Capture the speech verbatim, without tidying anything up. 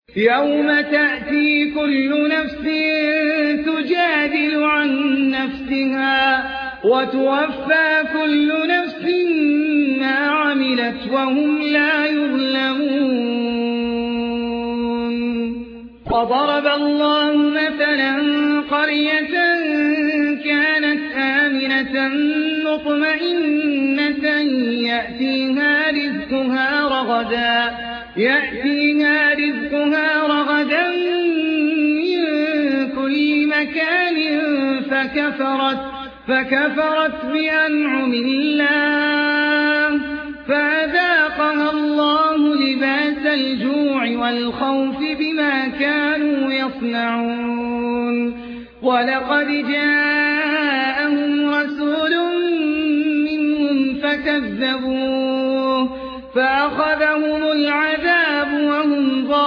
يوم تأتي كل نفس تجادل عن نفسها وتوفى كل نفس ما عملت وهم لا يظلمون. وضرب الله مثلا قرية كانت آمنة مطمئنة يأتيها رزقها رغدا يأتيها رزقها رغدا من كل مكان فكفرت فكفرت بأنعم الله فأذاقها الله لباس الجوع والخوف بما كانوا يصنعون. ولقد جاءهم رسول منهم فكذبوه فأخذهم العذاب وهم ظالمون.